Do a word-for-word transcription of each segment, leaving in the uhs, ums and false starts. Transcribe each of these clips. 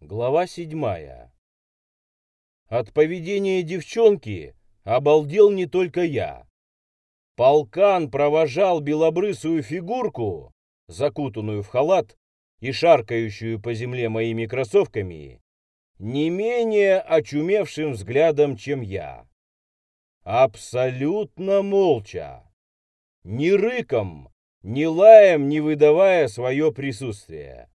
Глава седьмая. От поведения девчонки обалдел не только я. Полкан провожал белобрысую фигурку, закутанную в халат и шаркающую по земле моими кроссовками, не менее очумевшим взглядом, чем я. Абсолютно молча. Ни рыком, ни лаем не выдавая свое присутствие.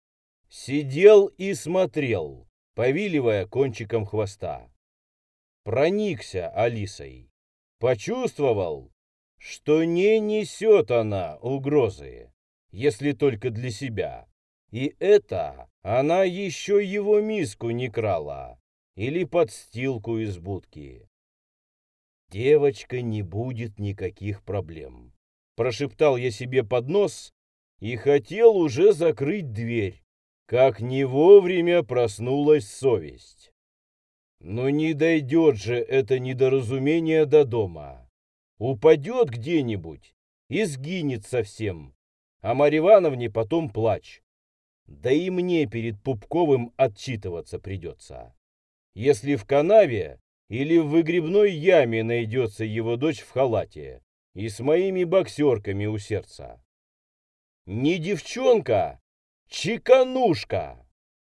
Сидел и смотрел, повиливая кончиком хвоста. Проникся Алисой. Почувствовал, что не несет она угрозы, если только для себя. И это она еще его миску не крала или подстилку из будки. «Девочка, не будет никаких проблем», — прошептал я себе под нос и хотел уже закрыть дверь, как не вовремя проснулась совесть. Но не дойдет же это недоразумение до дома. Упадет где-нибудь и сгинет совсем, а Марье Ивановне потом плачь. Да и мне перед Пупковым отчитываться придется. Если в канаве или в выгребной яме найдется его дочь в халате и с моими боксерками у сердца. Не девчонка, чеканушка.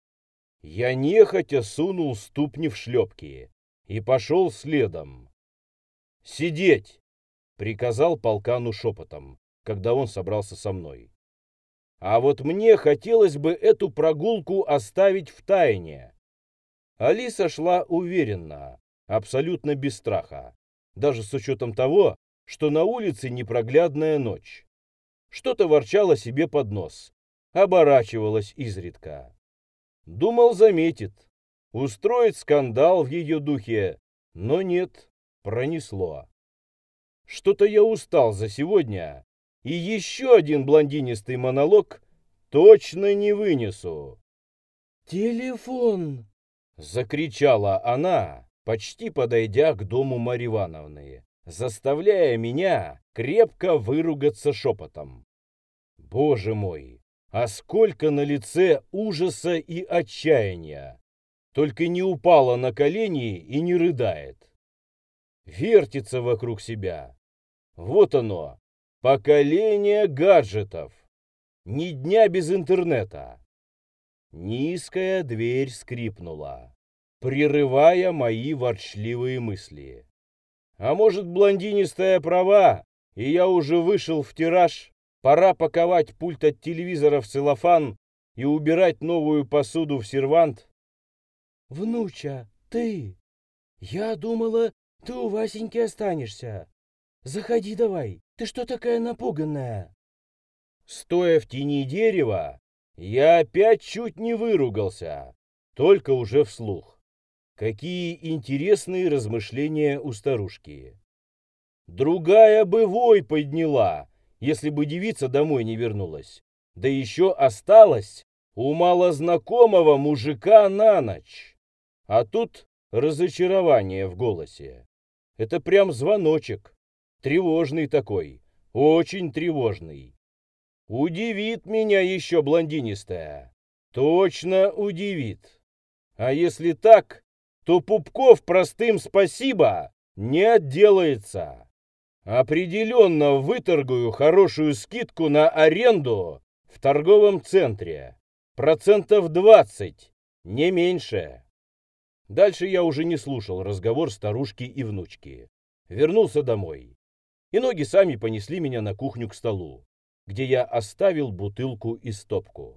Я нехотя сунул ступни в шлепки и пошел следом. «Сидеть!» — приказал полкану шепотом, когда он собрался со мной. А вот мне хотелось бы эту прогулку оставить в тайне. Алиса шла уверенно, абсолютно без страха, даже с учетом того, что на улице непроглядная ночь. Что-то ворчала себе под нос, оборачивалась изредка. Думал, заметит, устроит скандал в ее духе, но нет, пронесло. Что-то я устал за сегодня, и еще один блондинистый монолог точно не вынесу. «Телефон!» — закричала она, почти подойдя к дому Марьи Ивановны, заставляя меня крепко выругаться шепотом. Боже мой, а сколько на лице ужаса и отчаяния! Только не упала на колени и не рыдает. Вертится вокруг себя. Вот оно, поколение гаджетов. Ни дня без интернета. Низкая дверь скрипнула, прерывая мои ворчливые мысли. А может, блондинистая права, и я уже вышел в тираж? Пора паковать пульт от телевизора в целлофан и убирать новую посуду в сервант? «Внуча, ты? Я думала, ты у Васеньки останешься. Заходи давай, ты что такая напуганная?» Стоя в тени дерева, я опять чуть не выругался, только уже вслух. Какие интересные размышления у старушки. Другая бы вой подняла, если бы девица домой не вернулась, да еще осталась у малознакомого мужика на ночь. А тут разочарование в голосе. Это прям звоночек, тревожный такой, очень тревожный. Удивит меня еще блондинистая, точно удивит. А если так, то Пупков простым спасибо не отделается. Определенно выторгую хорошую скидку на аренду в торговом центре. Процентов двадцать, не меньше. Дальше я уже не слушал разговор старушки и внучки. Вернулся домой. И ноги сами понесли меня на кухню к столу, где я оставил бутылку и стопку.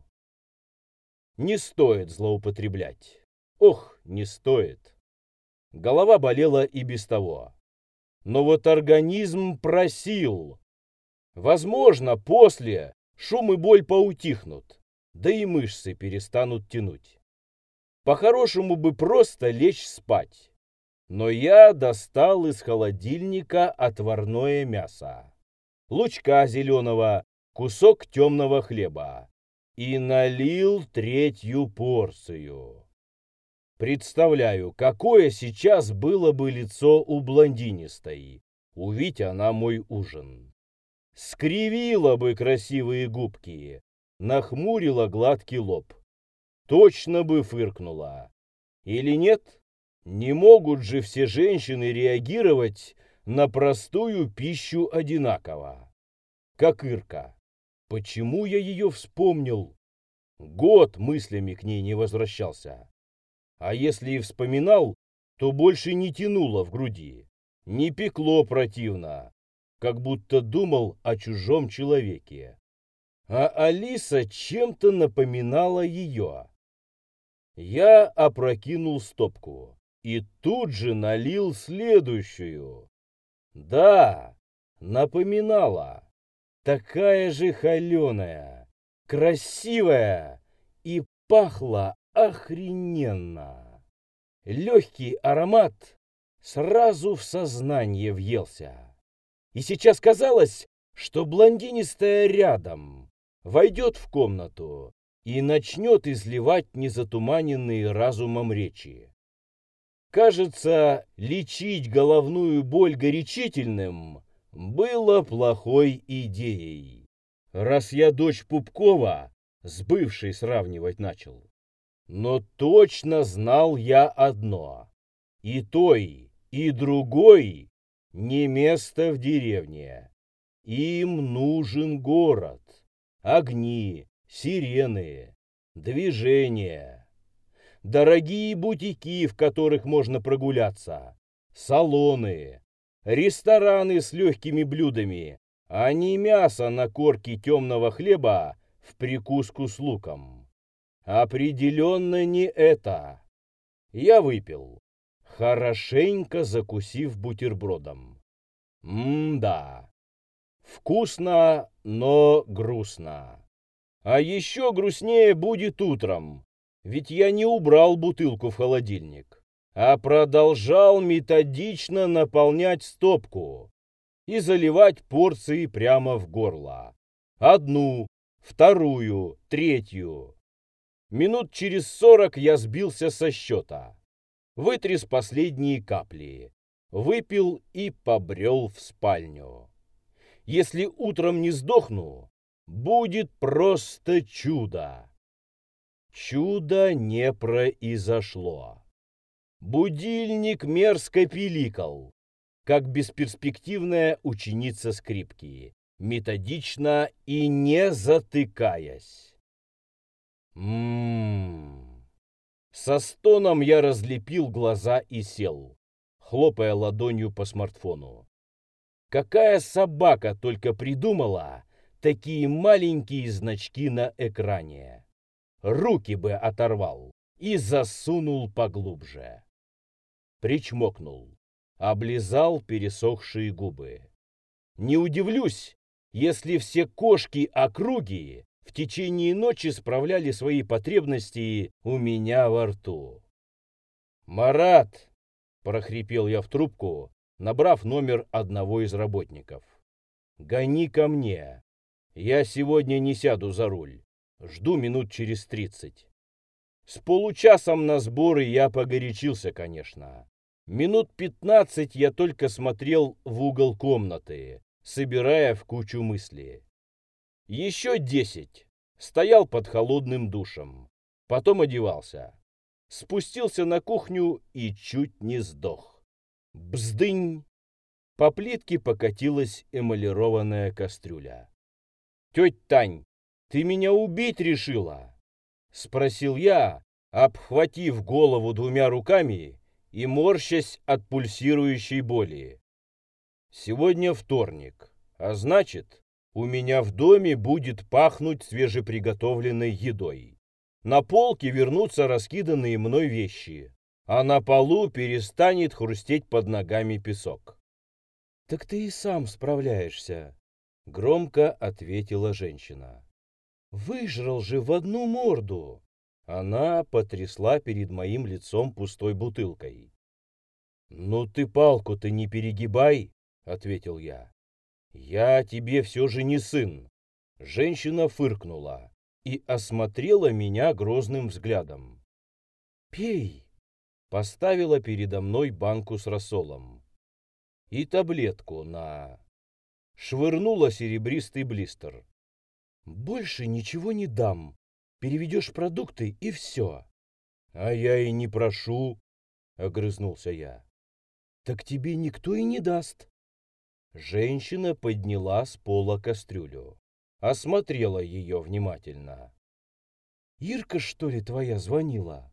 Не стоит злоупотреблять. Ох, не стоит. Голова болела и без того. Но вот организм просил. Возможно, после шум и боль поутихнут, да и мышцы перестанут тянуть. По-хорошему бы просто лечь спать. Но я достал из холодильника отварное мясо, лучка зеленого, кусок темного хлеба и налил третью порцию. Представляю, какое сейчас было бы лицо у блондинистой, увидь она мой ужин. Скривила бы красивые губки, нахмурила гладкий лоб. точно бы фыркнула. Или нет? Не могут же все женщины реагировать на простую пищу одинаково. Как Ирка. Почему я ее вспомнил? Год мыслями к ней не возвращался. А если и вспоминал, то больше не тянуло в груди. Не пекло противно, как будто думал о чужом человеке. А Алиса чем-то напоминала ее. Я опрокинул стопку и тут же налил следующую. Да, напоминала. Такая же холеная, красивая и пахла охрененно. Легкий аромат сразу в сознание въелся. И сейчас казалось, что блондинистая рядом войдет в комнату и начнет изливать незатуманенные разумом речи. Кажется, лечить головную боль горячительным было плохой идеей, раз я дочь Пупкова с бывшей сравнивать начал. Но точно знал я одно: и той, и другой не место в деревне. Им нужен город, огни, сирены, движение, дорогие бутики, в которых можно прогуляться, салоны, рестораны с легкими блюдами, а не мясо на корке темного хлеба в прикуску с луком. Определенно не это. Я выпил, хорошенько закусив бутербродом. М-да. Вкусно, но грустно. А еще грустнее будет утром, ведь я не убрал бутылку в холодильник, а продолжал методично наполнять стопку и заливать порции прямо в горло. Одну, вторую, третью. Минут через сорок я сбился со счета, вытряс последние капли, выпил и побрел в спальню. Если утром не сдохну, будет просто чудо. Чудо не произошло. Будильник мерзко пиликал, как бесперспективная ученица скрипки, методично и не затыкаясь. Ммм. Со стоном я разлепил глаза и сел, хлопая ладонью по смартфону. Какая собака только придумала такие маленькие значки на экране. Руки бы оторвал и засунул поглубже. Причмокнул, облизал пересохшие губы. Не удивлюсь, если все кошки округи в течение ночи справляли свои потребности у меня во рту. «Марат!» – прохрипел я в трубку, набрав номер одного из работников. «Гони ко мне. Я сегодня не сяду за руль. Жду минут через тридцать». С получасом на сборы я погорячился, конечно. Минут пятнадцать я только смотрел в угол комнаты, собирая в кучу мысли. Еще десять. Стоял под холодным душем. Потом одевался. Спустился на кухню и чуть не сдох. Бздынь! По плитке покатилась эмалированная кастрюля. «Тетя Тань, ты меня убить решила?» — спросил я, обхватив голову двумя руками и морщась от пульсирующей боли. «Сегодня вторник, а значит, у меня в доме будет пахнуть свежеприготовленной едой. На полке вернутся раскиданные мной вещи, а на полу перестанет хрустеть под ногами песок». «Так ты и сам справляешься», — громко ответила женщина. «Выжрал же в одну морду». Она потрясла перед моим лицом пустой бутылкой. «Ну ты палку-то не перегибай», — ответил я. «Я тебе все же не сын». Женщина фыркнула и осмотрела меня грозным взглядом. «Пей», — поставила передо мной банку с рассолом. И таблетку на... Швырнула серебристый блистер. «Больше ничего не дам», Переведешь продукты и все. А я и не прошу, огрызнулся я. Так тебе никто и не даст. Женщина подняла с пола кастрюлю, осмотрела ее внимательно. Ирка, что ли, твоя звонила?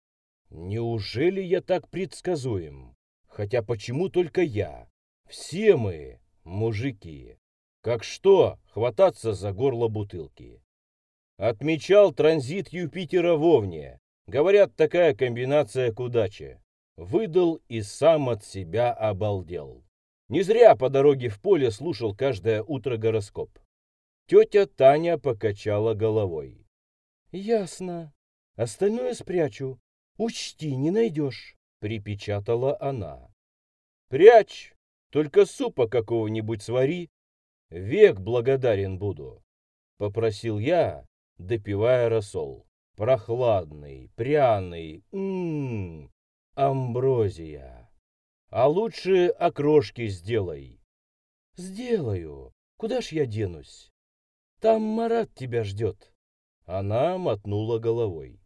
Неужели я так предсказуем? Хотя почему только я? Все мы мужики. Как что, хвататься за горло бутылки. Отмечал транзит Юпитера в Овне. Говорят, такая комбинация к удаче. Выдал и сам от себя обалдел. Не зря по дороге в поле слушал каждое утро гороскоп. Тетя Таня покачала головой. Ясно. Остальное спрячу. Учти, не найдешь, припечатала она. Прячь, только супа какого-нибудь свари. Век благодарен буду, попросил я, допивая рассол. Прохладный, пряный, ммм, амброзия. А лучше окрошки сделай. Сделаю. Куда ж я денусь? Там Марат тебя ждет. Она мотнула головой.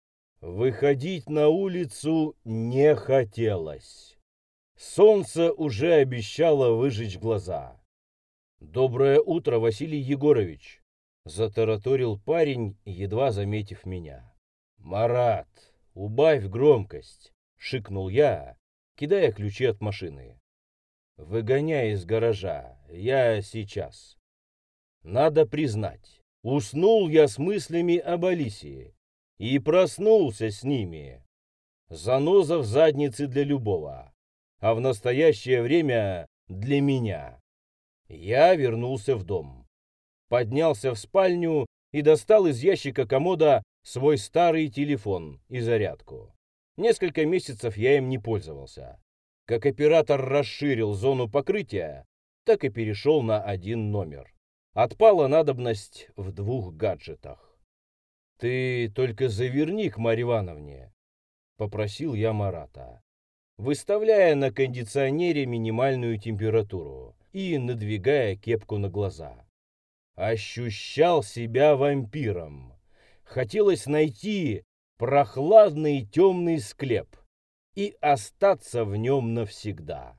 Выходить на улицу не хотелось. Солнце уже обещало выжечь глаза. «Доброе утро, Василий Егорович!» — затараторил парень, едва заметив меня. «Марат, убавь громкость!» — шикнул я, кидая ключи от машины. «Выгоняй из гаража, я сейчас». Надо признать, уснул я с мыслями об Алисе и проснулся с ними. Заноза в заднице для любого, а в настоящее время для меня. Я вернулся в дом, поднялся в спальню и достал из ящика комода свой старый телефон и зарядку. Несколько месяцев я им не пользовался. Как оператор расширил зону покрытия, так и перешел на один номер. Отпала надобность в двух гаджетах. «Ты только заверни к Марье Ивановне», — попросил я Марата, выставляя на кондиционере минимальную температуру и надвигая кепку на глаза. Ощущал себя вампиром. Хотелось найти прохладный темный склеп и остаться в нем навсегда.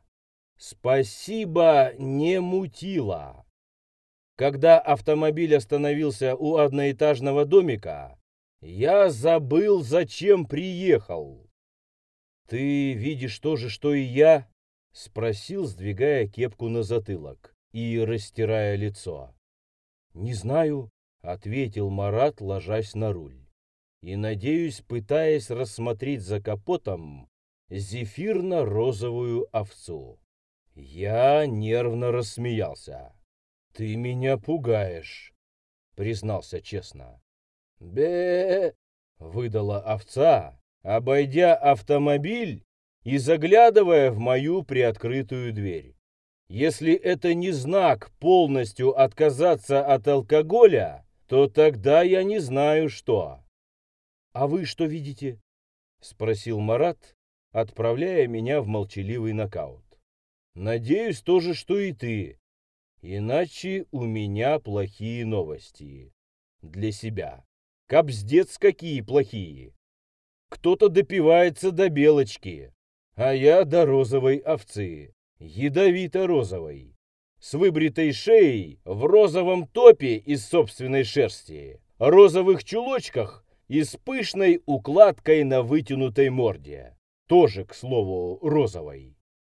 Спасибо, не мутило. Когда автомобиль остановился у одноэтажного домика, я забыл, зачем приехал. «Ты видишь то же, что и я?» — спросил, сдвигая кепку на затылок и растирая лицо. «Не знаю», — ответил Марат, ложась на руль. И, надеюсь, пытаясь рассмотреть за капотом зефирно-розовую овцу. Я нервно рассмеялся. «Ты меня пугаешь», — признался честно. «Бе!» — выдала овца, обойдя автомобиль и заглядывая в мою приоткрытую дверь. Если это не знак полностью отказаться от алкоголя, то тогда я не знаю что. «А вы что видите?» — спросил Марат, отправляя меня в молчаливый нокаут. «Надеюсь, то же, что и ты. Иначе у меня плохие новости. Для себя. Кабздец какие плохие. Кто-то допивается до белочки, а я до розовой овцы, ядовито-розовой, с выбритой шеей, в розовом топе из собственной шерсти, розовых чулочках и с пышной укладкой на вытянутой морде, тоже, к слову, розовой.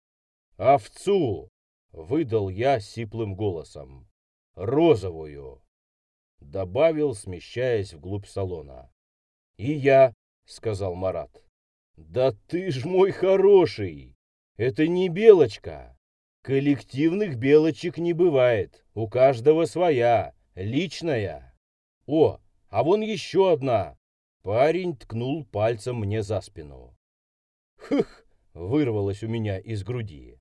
Овцу, выдал я сиплым голосом, розовую, добавил, смещаясь вглубь салона. И я, сказал Марат. Да ты ж мой хороший, это не белочка. Коллективных белочек не бывает, у каждого своя, личная. О, а вон еще одна. Парень ткнул пальцем мне за спину. Хых, вырвалось у меня из груди.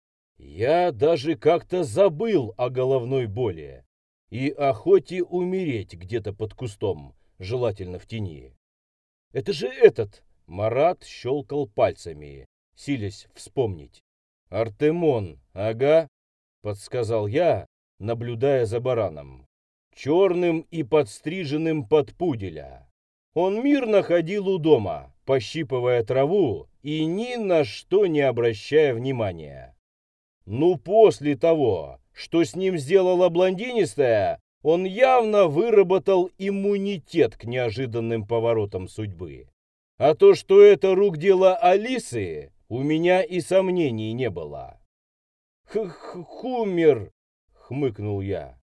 Я даже как-то забыл о головной боли и охоте умереть где-то под кустом, желательно в тени. Это же этот! Марат щелкал пальцами, силясь вспомнить. Артемон, ага, подсказал я, наблюдая за бараном. черным и подстриженным под пуделя. Он мирно ходил у дома, пощипывая траву и ни на что не обращая внимания. Ну, после того, что с ним сделала блондинистая, он явно выработал иммунитет к неожиданным поворотам судьбы. А то, что это рук дело Алисы, у меня и сомнений не было. «Х-х-хумер!» — хмыкнул я.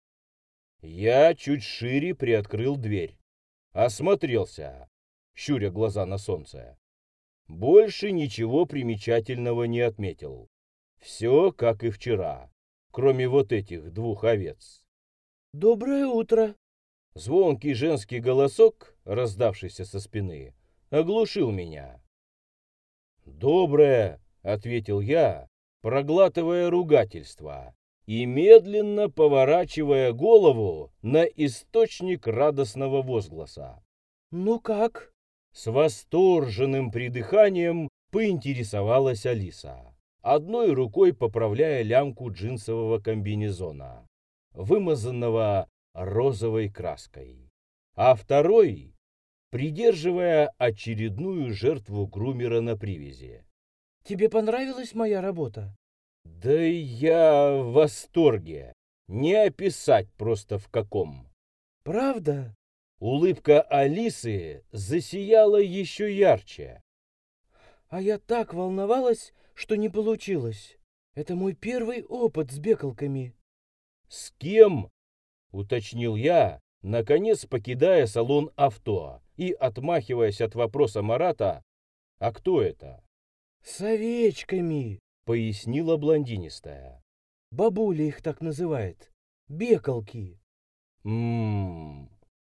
Я чуть шире приоткрыл дверь. Осмотрелся, щуря глаза на солнце. Больше ничего примечательного не отметил. Все как и вчера, кроме вот этих двух овец. «Доброе утро!» Звонкий женский голосок, раздавшийся со спины, оглушил меня. «Доброе!» — ответил я, проглатывая ругательство и медленно поворачивая голову на источник радостного возгласа. «Ну как?» С восторженным придыханием поинтересовалась Алиса, одной рукой поправляя лямку джинсового комбинезона, вымазанного розовой краской, а второй придерживая очередную жертву грумера на привязи. «Тебе понравилась моя работа?» «Да я в восторге. Не описать просто в каком». «Правда?» Улыбка Алисы засияла еще ярче. «А я так волновалась, что не получилось. Это мой первый опыт с бекалками». «С кем?» — уточнил я, наконец покидая салон авто и отмахиваясь от вопроса Марата. «А кто это?» «С овечками», — пояснила блондинистая. «Бабуля их так называет. Бекалки». «М-м-м».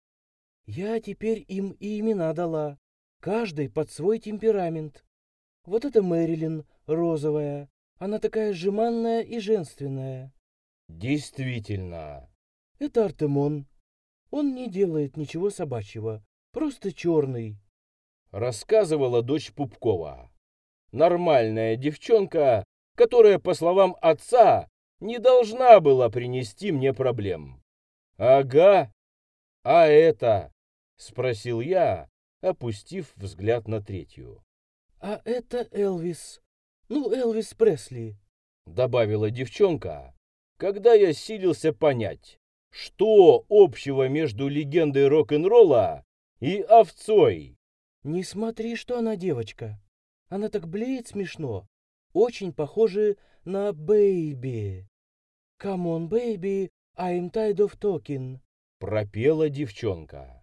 «Я теперь им и имена дала. Каждый под свой темперамент. Вот это Мэрилин, розовая. Она такая жеманная и женственная. «Действительно». Это Артемон. Он не делает ничего собачьего, просто черный», — рассказывала дочь Пупкова. Нормальная девчонка, которая, по словам отца, не должна была принести мне проблем. «Ага, а это?» — спросил я, опустив взгляд на третью. «А это Элвис. Ну, Элвис Пресли», — добавила девчонка, когда я силился понять, что общего между легендой рок-н-ролла и овцой. «Не смотри, что она девочка. Она так блеет смешно. Очень похоже на Бэйби. Come on, baby, I'm tired of talking», — пропела девчонка.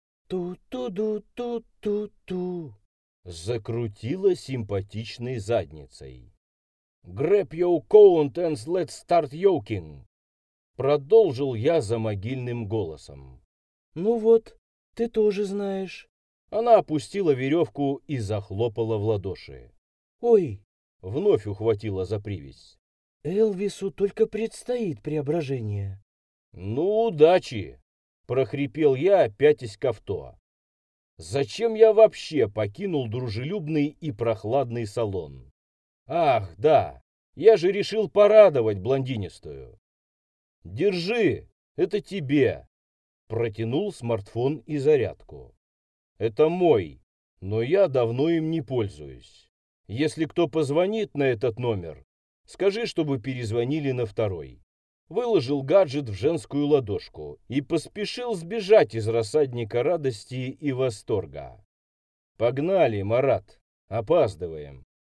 «Ту-ту-ду-ту-ту-ту», — закрутила симпатичной задницей. «Grab your count and let's start yoking», — продолжил я за могильным голосом. «Ну вот, ты тоже знаешь». Она опустила веревку и захлопала в ладоши. «Ой!» — вновь ухватила за привязь. «Элвису только предстоит преображение». «Ну, удачи!» — прохрипел я, пятясь к авто. «Зачем я вообще покинул дружелюбный и прохладный салон? Ах, да, я же решил порадовать блондинистую. Держи, это тебе!» — протянул смартфон и зарядку. «Это мой, но я давно им не пользуюсь. Если кто позвонит на этот номер, скажи, чтобы перезвонили на второй». Выложил гаджет в женскую ладошку и поспешил сбежать из рассадника радости и восторга. «Погнали, Марат, опаздываем».